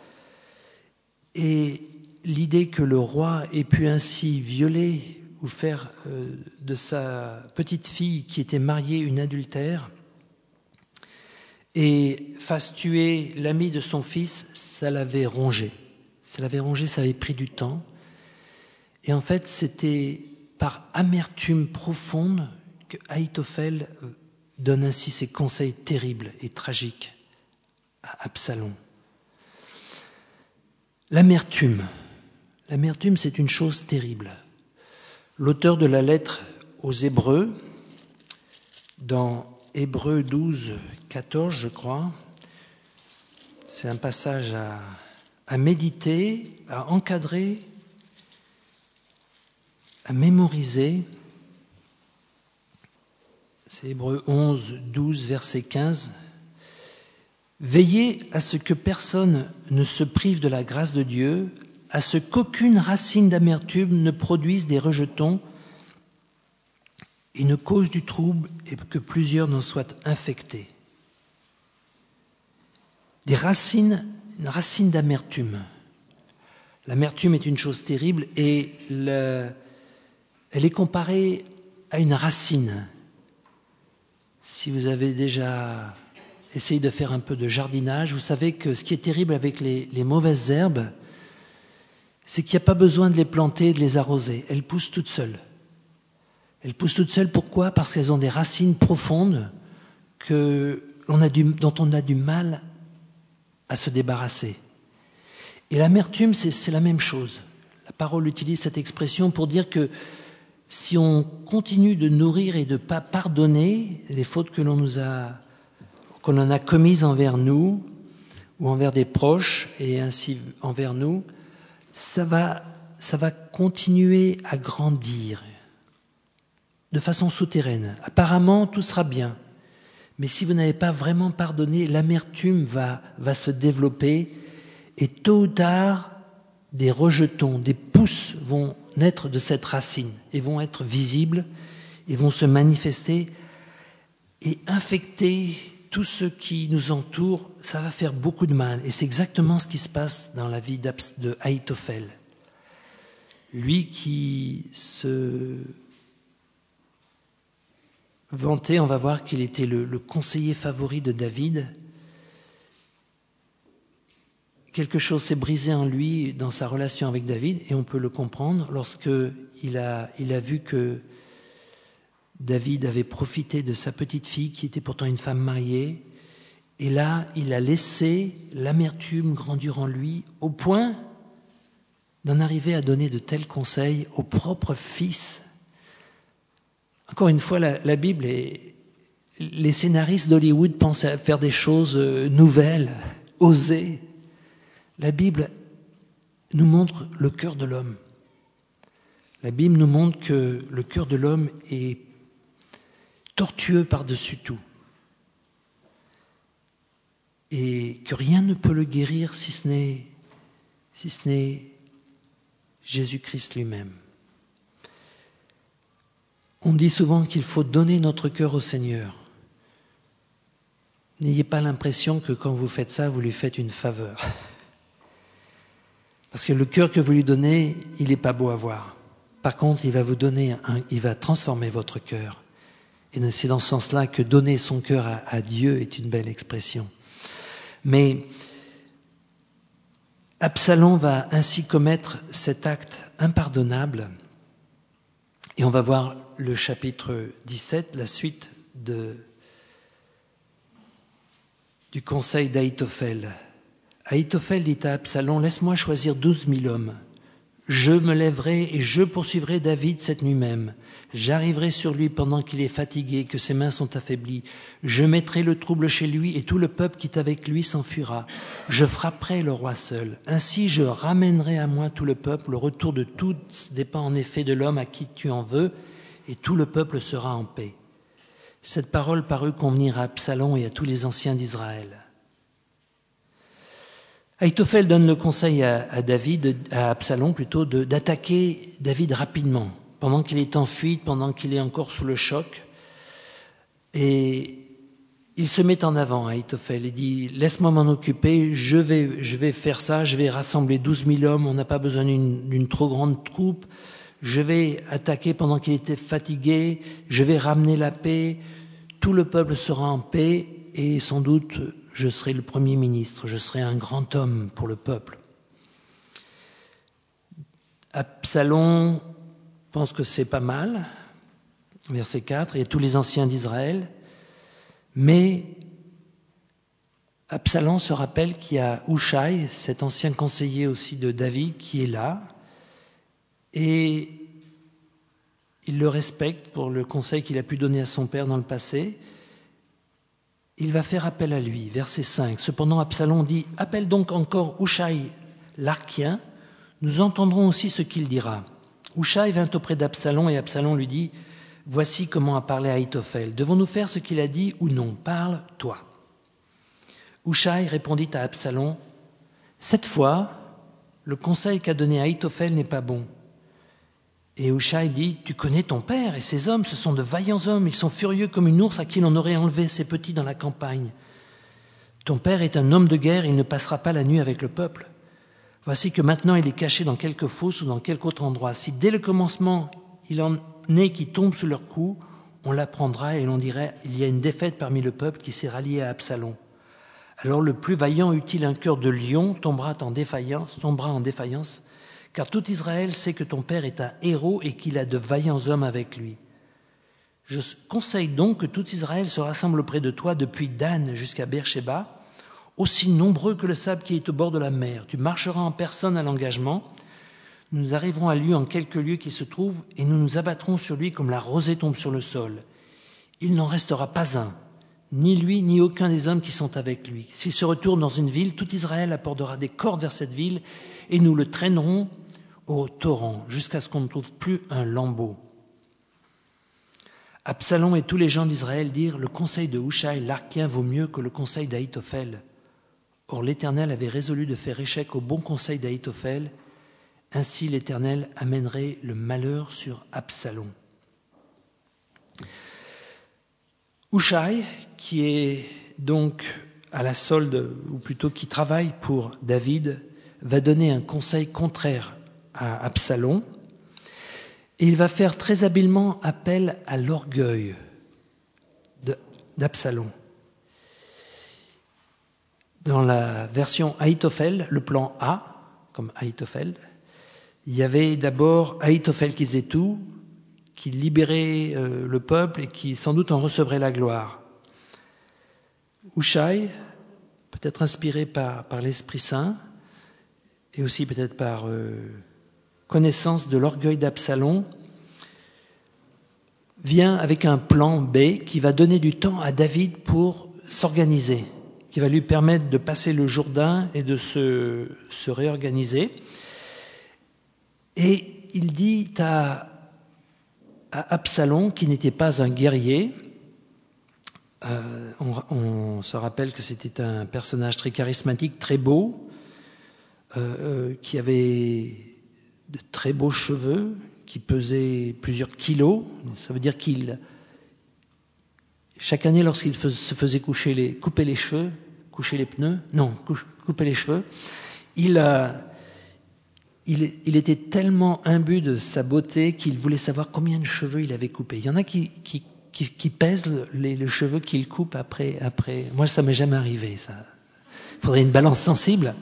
Et l'idée que le roi ait pu ainsi violer ou faire de sa petite fille qui était mariée une adultère et fasse tuer l'ami de son fils, ça l'avait rongé. Ça l'avait rongé, ça avait pris du temps. Et en fait, c'était par amertume profonde que Ahitophel donne ainsi ses conseils terribles et tragiques à Absalom. L'amertume, c'est une chose terrible. L'auteur de la lettre aux Hébreux, dans Hébreux 12, 14, je crois, c'est un passage à méditer, à encadrer, à mémoriser. C'est Hébreux 11, 12, verset 15. Veillez à ce que personne ne se prive de la grâce de Dieu, à ce qu'aucune racine d'amertume ne produise des rejetons et ne cause du trouble et que plusieurs n'en soient infectés. Une racine d'amertume. L'amertume est une chose terrible et elle est comparée à une racine. Si vous avez déjà essayé de faire un peu de jardinage, vous savez que ce qui est terrible avec les mauvaises herbes, c'est qu'il n'y a pas besoin de les planter et de les arroser. Elles poussent toutes seules. Elles poussent toutes seules, pourquoi ? Parce qu'elles ont des racines profondes dont on a du mal à se débarrasser. Et l'amertume, c'est la même chose. La parole utilise cette expression pour dire que si on continue de nourrir et de ne pas pardonner les fautes que l'on en a commises envers nous ou envers des proches et ainsi envers nous, ça va continuer à grandir de façon souterraine. Apparemment, tout sera bien. Mais si vous n'avez pas vraiment pardonné, l'amertume va se développer et tôt ou tard, des rejetons, des pousses vont naître de cette racine et vont être visibles et vont se manifester et infecter tout ce qui nous entoure. Ça va faire beaucoup de mal. Et c'est exactement ce qui se passe dans la vie de Ahitophel. Lui qui se vantait, on va voir qu'il était le conseiller favori de David. Quelque chose s'est brisé en lui dans sa relation avec David, et on peut le comprendre lorsqu'il a vu que David avait profité de sa petite fille, qui était pourtant une femme mariée, et là, il a laissé l'amertume grandir en lui, au point d'en arriver à donner de tels conseils au propre fils. Encore une fois, la Bible, les scénaristes d'Hollywood pensent à faire des choses nouvelles, osées. La Bible nous montre le cœur de l'homme. La Bible nous montre que le cœur de l'homme est tortueux par-dessus tout. Et que rien ne peut le guérir si ce n'est Jésus-Christ lui-même. On dit souvent qu'il faut donner notre cœur au Seigneur. N'ayez pas l'impression que quand vous faites ça, vous lui faites une faveur. Parce que le cœur que vous lui donnez, il n'est pas beau à voir. Par contre, il va transformer votre cœur. Et c'est dans ce sens-là que donner son cœur à Dieu est une belle expression. Mais Absalom va ainsi commettre cet acte impardonnable. Et on va voir le chapitre 17, la suite du conseil d'Ahitophel. Ahitophel dit à Absalom, « Laisse-moi choisir 12 000 hommes. Je me lèverai et je poursuivrai David cette nuit même. J'arriverai sur lui pendant qu'il est fatigué, que ses mains sont affaiblies. Je mettrai le trouble chez lui et tout le peuple qui est avec lui s'enfuira. Je frapperai le roi seul. Ainsi je ramènerai à moi tout le peuple. Le retour de tous dépend en effet de l'homme à qui tu en veux et tout le peuple sera en paix. » Cette parole parut convenir à Absalom et à tous les anciens d'Israël. Ahitophel donne le conseil à Absalom plutôt, d'attaquer David rapidement, pendant qu'il est en fuite, pendant qu'il est encore sous le choc. Et il se met en avant, Ahitophel, et dit « Laisse-moi m'en occuper, je vais faire ça, je vais rassembler 12 000 hommes, on n'a pas besoin d'une trop grande troupe, je vais attaquer pendant qu'il était fatigué, je vais ramener la paix, tout le peuple sera en paix, et sans doute je serai le premier ministre, je serai un grand homme pour le peuple. » Absalom pense que c'est pas mal, verset 4, il y a tous les anciens d'Israël, mais Absalom se rappelle qu'il y a Hushai, cet ancien conseiller aussi de David, qui est là, et il le respecte pour le conseil qu'il a pu donner à son père dans le passé. Il va faire appel à lui, verset 5. Cependant, Absalom dit « Appelle donc encore Hushai l'Archien, nous entendrons aussi ce qu'il dira. » Hushai vint auprès d'Absalom et Absalom lui dit « Voici comment a parlé Ahitophel. Devons-nous faire ce qu'il a dit ou non? Parle, toi. » Hushai répondit à Absalom « Cette fois, le conseil qu'a donné Ahitophel n'est pas bon. » Et Hushai dit « Tu connais ton père et ses hommes, ce sont de vaillants hommes, ils sont furieux comme une ours à qui l'on aurait enlevé ses petits dans la campagne. Ton père est un homme de guerre, il ne passera pas la nuit avec le peuple. Voici que maintenant il est caché dans quelque fosse ou dans quelque autre endroit. Si dès le commencement il en est qui tombent sous leur coup, on l'apprendra et l'on dirait « Il y a une défaite parmi le peuple qui s'est rallié à Absalom. » Alors le plus vaillant eut-il un cœur de lion, tombera en défaillance, car tout Israël sait que ton père est un héros et qu'il a de vaillants hommes avec lui. Je conseille donc que tout Israël se rassemble auprès de toi depuis Dan jusqu'à Beersheba, aussi nombreux que le sable qui est au bord de la mer. Tu marcheras en personne à l'engagement. Nous arriverons à lui en quelques lieues qu'il se trouve et nous nous abattrons sur lui comme la rosée tombe sur le sol. Il n'en restera pas un, ni lui ni aucun des hommes qui sont avec lui. S'il se retourne dans une ville, tout Israël apportera des cordes vers cette ville et nous le traînerons au torrent jusqu'à ce qu'on ne trouve plus un lambeau. Absalom et tous les gens d'Israël dirent « Le conseil de Hushai l'Archien vaut mieux que le conseil d'Ahitophel. » Or l'Éternel avait résolu de faire échec au bon conseil d'Ahitophel. Ainsi l'Éternel amènerait le malheur sur Absalom. Hushai, qui est donc à la solde, ou plutôt qui travaille pour David, va donner un conseil contraire à Absalom. Et il va faire très habilement appel à l'orgueil d'Absalom. Dans la version Ahitophel, le plan A, comme Ahitophel, il y avait d'abord Ahitophel qui faisait tout, qui libérait le peuple et qui sans doute en recevrait la gloire. Hushai, peut-être inspiré par l'Esprit Saint, et aussi peut-être par connaissance de l'orgueil d'Absalom, vient avec un plan B qui va donner du temps à David pour s'organiser, qui va lui permettre de passer le Jourdain et de se réorganiser. Et il dit à Absalom, qui n'était pas un guerrier, on se rappelle que c'était un personnage très charismatique, très beau, qui avait de très beaux cheveux, qui pesait plusieurs kilos. Ça veut dire chaque année, lorsqu'il se faisait couper les cheveux, couper les cheveux, il était tellement imbu de sa beauté qu'il voulait savoir combien de cheveux il avait coupé. Il y en a qui pèsent les cheveux qu'il coupe après. Moi, ça m'est jamais arrivé, ça. Il faudrait une balance sensible.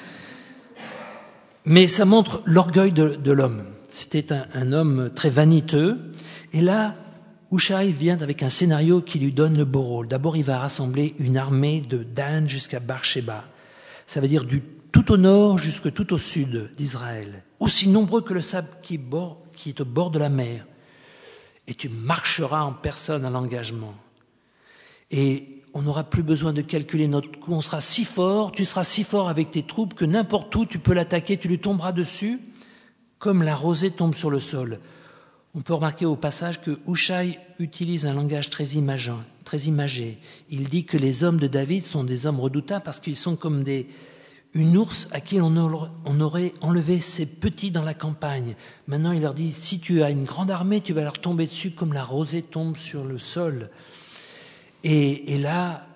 Mais ça montre l'orgueil de l'homme. C'était un homme très vaniteux. Et là, Hushai vient avec un scénario qui lui donne le beau rôle. D'abord, il va rassembler une armée de Dan jusqu'à Beersheba. Ça veut dire tout au nord jusque tout au sud d'Israël. Aussi nombreux que le sable qui est au bord de la mer. Et tu marcheras en personne à l'engagement. Et on n'aura plus besoin de calculer notre coup. On sera si fort, tu seras si fort avec tes troupes que n'importe où tu peux l'attaquer, tu lui tomberas dessus comme la rosée tombe sur le sol. On peut remarquer au passage que Hushai utilise un langage très imagé. Il dit que les hommes de David sont des hommes redoutables parce qu'ils sont comme une ours à qui on aurait enlevé ses petits dans la campagne. Maintenant, il leur dit, si tu as une grande armée, tu vas leur tomber dessus comme la rosée tombe sur le sol. Et là,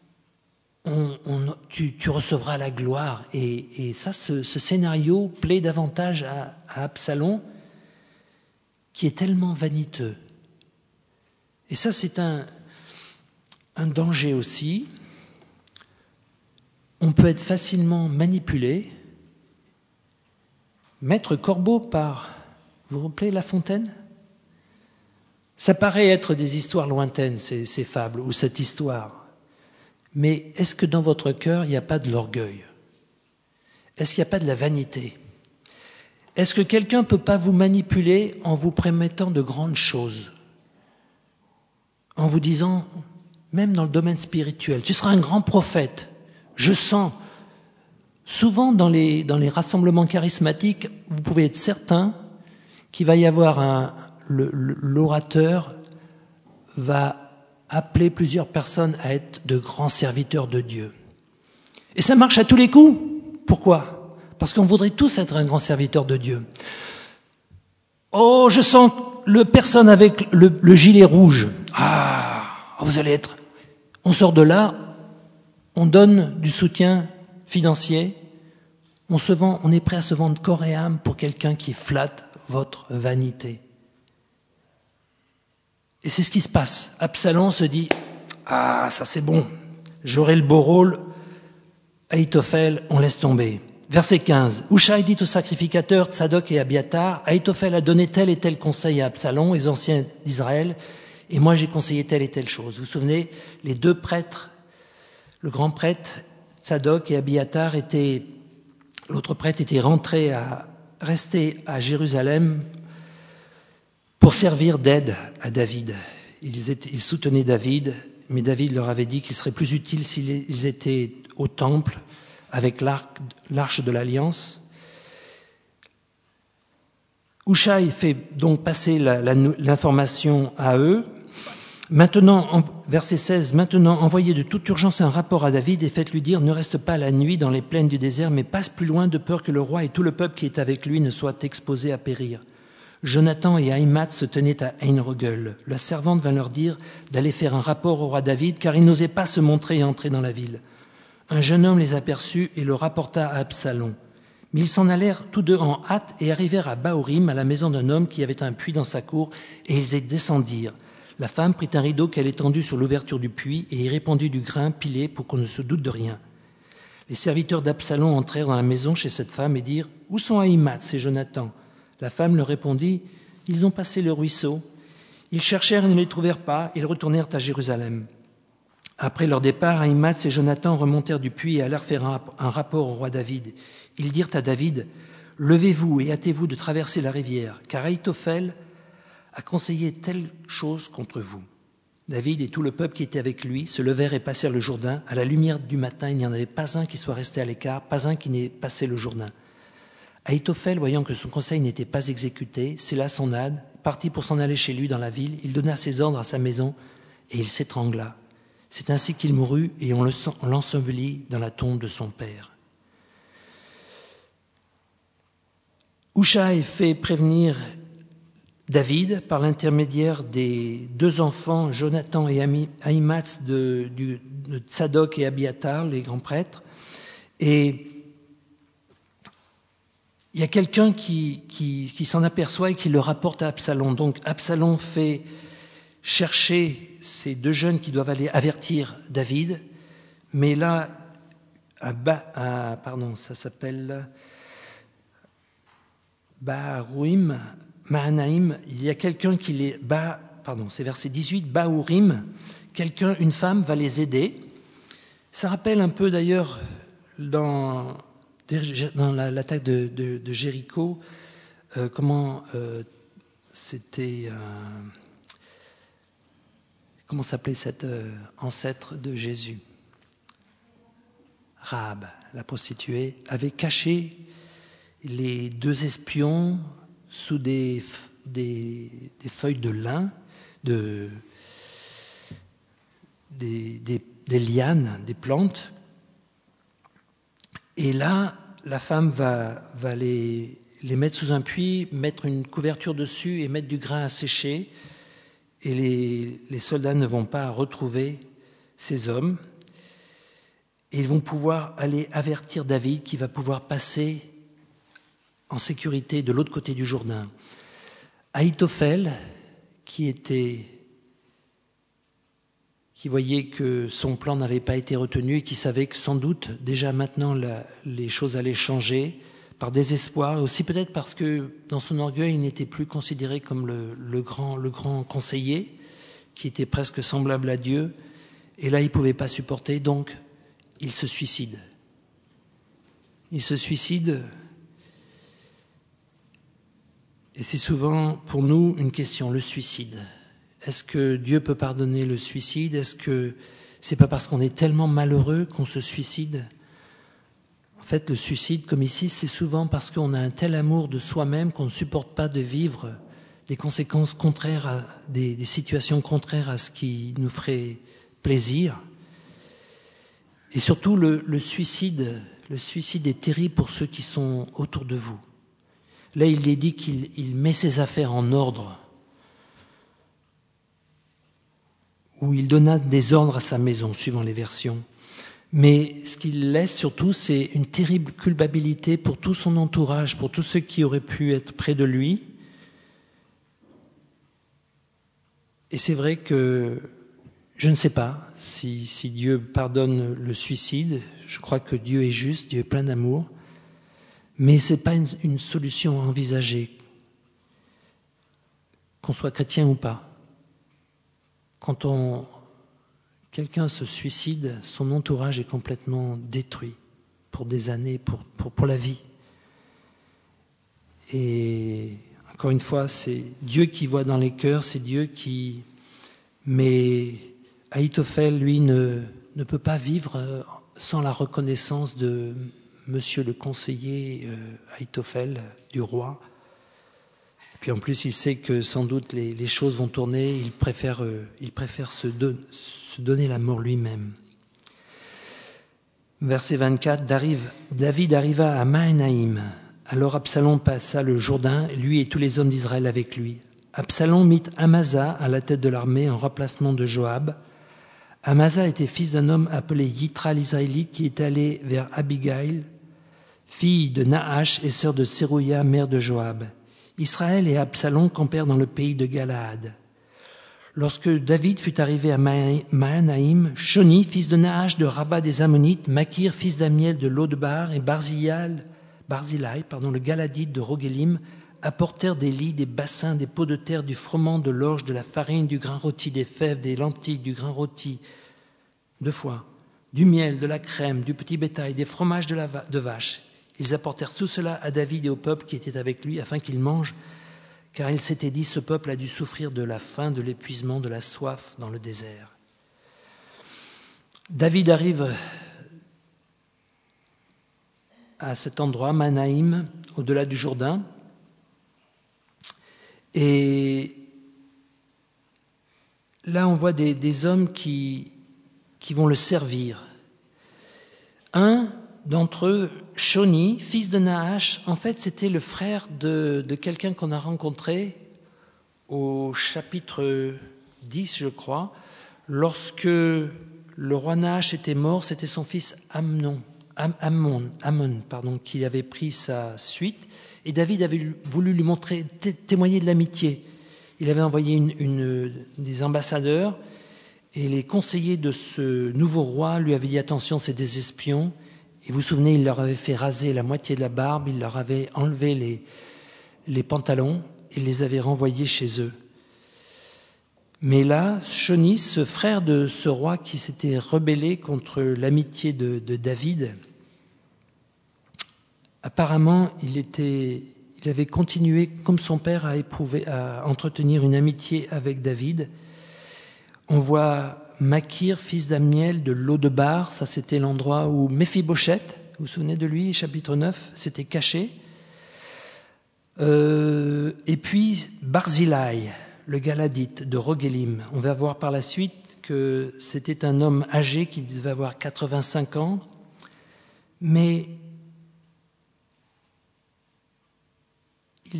tu recevras la gloire. Et ça, ce scénario plaît davantage à Absalom, qui est tellement vaniteux. Et ça, c'est un danger aussi. On peut être facilement manipulé. Maître Corbeau vous vous rappelez La Fontaine ? Ça paraît être des histoires lointaines, ces fables, ou cette histoire. Mais est-ce que dans votre cœur, il n'y a pas de l'orgueil ? Est-ce qu'il n'y a pas de la vanité ? Est-ce que quelqu'un ne peut pas vous manipuler en vous promettant de grandes choses ? En vous disant, même dans le domaine spirituel, tu seras un grand prophète. Je sens, souvent dans les rassemblements charismatiques, vous pouvez être certain qu'il va y avoir l'orateur va appeler plusieurs personnes à être de grands serviteurs de Dieu. Et ça marche à tous les coups. Pourquoi ? Parce qu'on voudrait tous être un grand serviteur de Dieu. Oh, je sens personne avec le gilet rouge. Ah, vous allez être... On sort de là, on donne du soutien financier, on est prêt à se vendre corps et âme pour quelqu'un qui flatte votre vanité. Et c'est ce qui se passe. Absalom se dit « Ah, ça c'est bon, j'aurai le beau rôle. » Ahitophel, on laisse tomber. Verset 15. Hushaï dit aux sacrificateurs Tsadok et Abiatar, Ahitophel a donné tel et tel conseil à Absalom, les anciens d'Israël, et moi j'ai conseillé telle et telle chose. Vous vous souvenez, les deux prêtres, le grand prêtre Tsadok et Abiatar l'autre prêtre était resté à Jérusalem pour servir d'aide à David. Ils soutenaient David, mais David leur avait dit qu'il serait plus utile s'ils étaient au temple avec l'arche de l'Alliance. Hushaï fait donc passer l'information à eux. Maintenant, verset 16, maintenant envoyez de toute urgence un rapport à David et faites-lui dire, ne reste pas la nuit dans les plaines du désert, mais passe plus loin de peur que le roi et tout le peuple qui est avec lui ne soient exposés à périr. Jonathan et Ahimath se tenaient à Ein-Rogel. La servante vint leur dire d'aller faire un rapport au roi David, car il n'osait pas se montrer et entrer dans la ville. Un jeune homme les aperçut et le rapporta à Absalom. Mais ils s'en allèrent tous deux en hâte et arrivèrent à Bahurim, à la maison d'un homme qui avait un puits dans sa cour, et ils y descendirent. La femme prit un rideau qu'elle étendit sur l'ouverture du puits et y répandit du grain pilé pour qu'on ne se doute de rien. Les serviteurs d'Absalom entrèrent dans la maison chez cette femme et dirent « Où sont Ahimath et Jonathan ?» La femme leur répondit « Ils ont passé le ruisseau. Ils cherchèrent et ne les trouvèrent pas. Ils retournèrent à Jérusalem. » Après leur départ, Ahimath et Jonathan remontèrent du puits et allèrent faire un rapport au roi David. Ils dirent à David « Levez-vous et hâtez-vous de traverser la rivière, car Ahitophel a conseillé telle chose contre vous. » David et tout le peuple qui était avec lui se levèrent et passèrent le Jourdain. À la lumière du matin, il n'y en avait pas un qui soit resté à l'écart, pas un qui n'ait passé le Jourdain. Ahitophel, voyant que son conseil n'était pas exécuté, sella son âne, partit pour s'en aller chez lui dans la ville. Il donna ses ordres à sa maison et il s'étrangla. C'est ainsi qu'il mourut et on l'ensevelit dans la tombe de son père. Hushaï fait prévenir David, par l'intermédiaire des deux enfants, Jonathan et Ahimath de Tsadok et Abiatar, les grands prêtres. Et il y a quelqu'un qui s'en aperçoit et qui le rapporte à Absalom. Donc Absalom fait chercher ces deux jeunes qui doivent aller avertir David. Mais là, ça s'appelle Bahurim, Mahanaïm, il y a quelqu'un qui les... c'est verset 18, Bahurim, une femme va les aider. Ça rappelle un peu d'ailleurs dans l'attaque de Jéricho, comment s'appelait cet ancêtre de Jésus ? Rahab, la prostituée, avait caché les deux espions sous des feuilles de lin, des lianes, des plantes. Et là, la femme va les mettre sous un puits, mettre une couverture dessus et mettre du grain à sécher. Et les soldats ne vont pas retrouver ces hommes. Et ils vont pouvoir aller avertir David qui va pouvoir passer en sécurité de l'autre côté du Jourdain. Ahitophel, qui voyait que son plan n'avait pas été retenu et qui savait que sans doute déjà maintenant les choses allaient changer par désespoir, et aussi peut-être parce que dans son orgueil il n'était plus considéré comme le grand conseiller qui était presque semblable à Dieu, et là il ne pouvait pas supporter, donc il se suicide. Il se suicide, et c'est souvent pour nous une question, le suicide. Est-ce que Dieu peut pardonner le suicide? Est-ce que c'est pas parce qu'on est tellement malheureux qu'on se suicide? En fait, le suicide, comme ici, c'est souvent parce qu'on a un tel amour de soi-même qu'on ne supporte pas de vivre des conséquences contraires, des situations contraires à ce qui nous ferait plaisir. Et surtout, le suicide est terrible pour ceux qui sont autour de vous. Là, il est dit qu'il met ses affaires en ordre, où il donna des ordres à sa maison, suivant les versions. Mais ce qu'il laisse surtout, c'est une terrible culpabilité pour tout son entourage, pour tous ceux qui auraient pu être près de lui. Et c'est vrai que je ne sais pas si Dieu pardonne le suicide. Je crois que Dieu est juste, Dieu est plein d'amour. Mais ce n'est pas une solution à envisager, qu'on soit chrétien ou pas. Quand quelqu'un se suicide, son entourage est complètement détruit pour des années, pour la vie. Et encore une fois, c'est Dieu qui voit dans les cœurs, c'est Dieu qui... Mais Ahitophel, lui, ne peut pas vivre sans la reconnaissance de monsieur le conseiller Ahitophel, du roi. Puis en plus, il sait que sans doute les choses vont tourner, il préfère se donner la mort lui-même. Verset 24, David arriva à Mahanaïm. Alors Absalom passa le Jourdain, lui et tous les hommes d'Israël avec lui. Absalom mit Amasa à la tête de l'armée en remplacement de Joab. Amasa était fils d'un homme appelé Yitra l'Israélite qui est allé vers Abigail, fille de Nahash et sœur de Sérouia, mère de Joab. Israël et Absalom campèrent dans le pays de Galaad. Lorsque David fut arrivé à Mahanaïm, Shoni, fils de Nahash de Rabat des Ammonites, Makir, fils d'Amiel de Lodebar et Barzilai, le Galadite de Rogelim, apportèrent des lits, des bassins, des pots de terre, du froment, de l'orge, de la farine, du grain rôti, des fèves, des lentilles, du grain rôti, 2 fois, du miel, de la crème, du petit bétail, des fromages de vache. Ils apportèrent tout cela à David et au peuple qui était avec lui afin qu'il mange, car il s'était dit, ce peuple a dû souffrir de la faim, de l'épuisement, de la soif dans le désert. David arrive à cet endroit, Mahanaïm, au-delà du Jourdain, et là on voit des hommes qui vont le servir. Un d'entre eux, Shoni, fils de Nahash, en fait c'était le frère de quelqu'un qu'on a rencontré au chapitre 10, je crois, lorsque le roi Nahash était mort, c'était son fils Amon, qui avait pris sa suite, et David avait voulu lui montrer, témoigner de l'amitié. Il avait envoyé des ambassadeurs, et les conseillers de ce nouveau roi lui avaient dit, attention, c'est des espions. Et vous vous souvenez, il leur avait fait raser la moitié de la barbe, il leur avait enlevé les pantalons, et les avait renvoyés chez eux. Mais là, Shoni, ce frère de ce roi qui s'était rebellé contre l'amitié de David, apparemment, il avait continué, comme son père, à entretenir une amitié avec David. On voit Makir, fils d'Amiel de Lodebar, ça c'était l'endroit où Méphibosheth, vous vous souvenez de lui, chapitre 9, s'était caché. Et puis Barzilai, le Galadite de Rogelim. On va voir par la suite que c'était un homme âgé qui devait avoir 85 ans, mais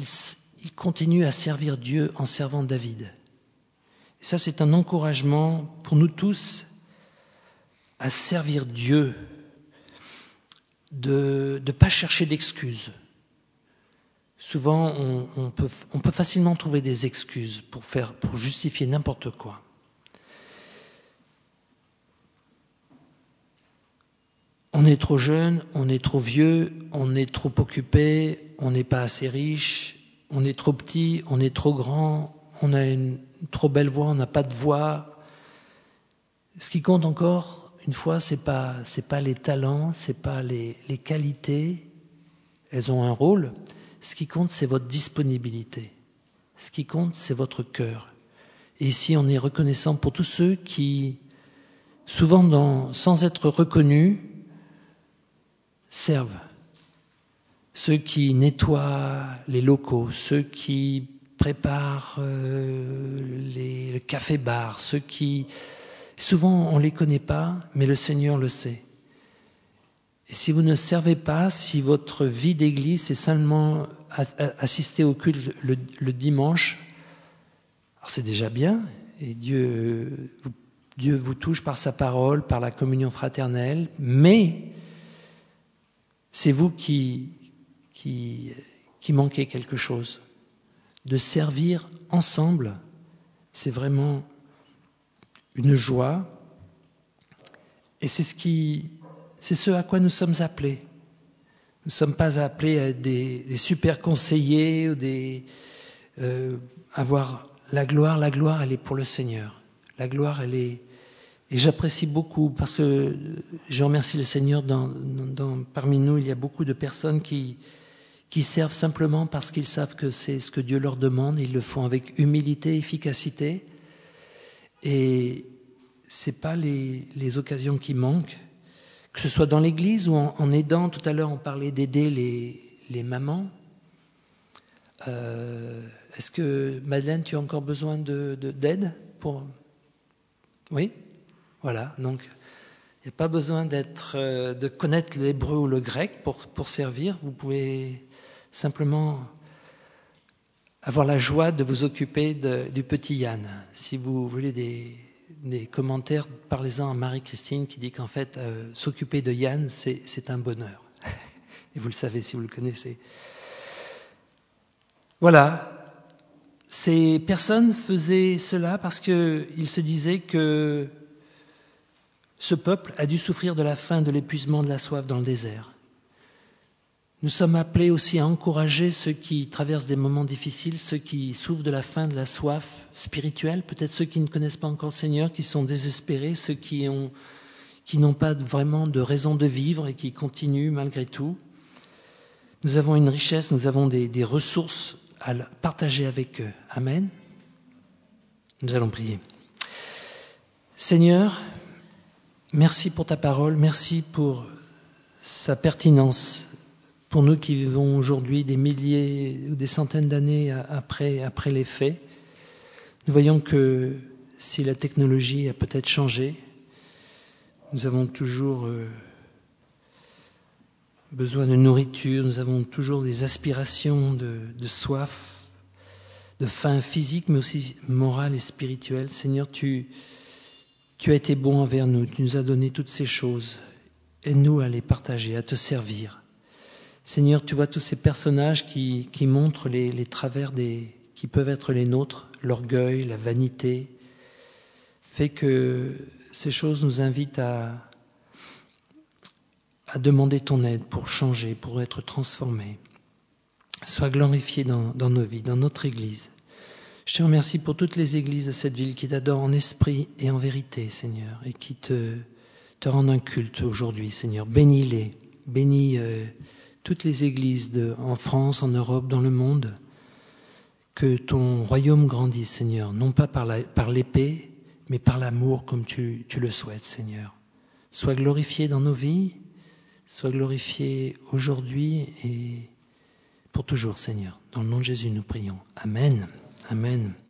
il continue à servir Dieu en servant David. Et ça, c'est un encouragement pour nous tous à servir Dieu, de ne pas chercher d'excuses. Souvent, on peut facilement trouver des excuses pour justifier n'importe quoi. On est trop jeune, on est trop vieux, on est trop occupé, on n'est pas assez riche, on est trop petit, on est trop grand, on a une trop belle voix, on n'a pas de voix. Ce qui compte encore, une fois, c'est pas les talents, c'est pas les qualités. Elles ont un rôle. Ce qui compte, c'est votre disponibilité. Ce qui compte, c'est votre cœur. Et ici, on est reconnaissant pour tous ceux qui, souvent sans être reconnus, servent. Ceux qui nettoient les locaux, ceux qui préparent le café-bar, ceux qui... Souvent, on ne les connaît pas, mais le Seigneur le sait. Et si vous ne servez pas, si votre vie d'église, c'est seulement assister au culte le dimanche, alors c'est déjà bien, et Dieu vous touche par sa parole, par la communion fraternelle, mais c'est vous qui manquez quelque chose. De servir ensemble, c'est vraiment une joie, et c'est ce à quoi nous sommes appelés. Nous ne sommes pas appelés à des super conseillers ou avoir la gloire, elle est pour le Seigneur. La gloire, elle est... Et j'apprécie beaucoup, parce que je remercie le Seigneur, parmi nous, il y a beaucoup de personnes qui servent simplement parce qu'ils savent que c'est ce que Dieu leur demande, ils le font avec humilité, efficacité, et ce n'est pas les occasions qui manquent, que ce soit dans l'église ou en aidant. Tout à l'heure, on parlait d'aider les mamans. Est-ce que, Madeleine, tu as encore besoin d'aide pour... Oui ? Voilà, donc il n'y a pas besoin de connaître l'hébreu ou le grec pour servir. Vous pouvez simplement avoir la joie de vous occuper du petit Yann. Si vous voulez des commentaires, parlez-en à Marie-Christine qui dit qu'en fait, s'occuper de Yann, c'est un bonheur. Et vous le savez si vous le connaissez. Voilà. Ces personnes faisaient cela parce qu'ils se disaient que ce peuple a dû souffrir de la faim, de l'épuisement, de la soif dans le désert. Nous sommes appelés aussi à encourager ceux qui traversent des moments difficiles, ceux qui souffrent de la faim, de la soif spirituelle, peut-être ceux qui ne connaissent pas encore le Seigneur, qui sont désespérés, ceux qui n'ont pas vraiment de raison de vivre et qui continuent malgré tout. Nous avons une richesse, nous avons des ressources à partager avec eux. Amen. Nous allons prier. Seigneur, merci pour ta parole, merci pour sa pertinence. Pour nous qui vivons aujourd'hui des milliers ou des centaines d'années après les faits, nous voyons que si la technologie a peut-être changé, nous avons toujours besoin de nourriture, nous avons toujours des aspirations de soif, de faim physique, mais aussi morale et spirituelle. Seigneur, tu as été bon envers nous, tu nous as donné toutes ces choses. Aide-nous à les partager, à te servir. Seigneur, tu vois tous ces personnages qui montrent les travers qui peuvent être les nôtres, l'orgueil, la vanité, fait que ces choses nous invitent à demander ton aide pour changer, pour être transformés. Sois glorifié dans nos vies, dans notre Église. Je te remercie pour toutes les églises de cette ville qui t'adorent en esprit et en vérité, Seigneur, et qui te rendent un culte aujourd'hui, Seigneur. Bénis-les, bénis toutes les églises en France, en Europe, dans le monde. Que ton royaume grandisse, Seigneur, non pas par l'épée, mais par l'amour comme tu le souhaites, Seigneur. Sois glorifié dans nos vies, sois glorifié aujourd'hui et pour toujours, Seigneur. Dans le nom de Jésus, nous prions. Amen. Amen.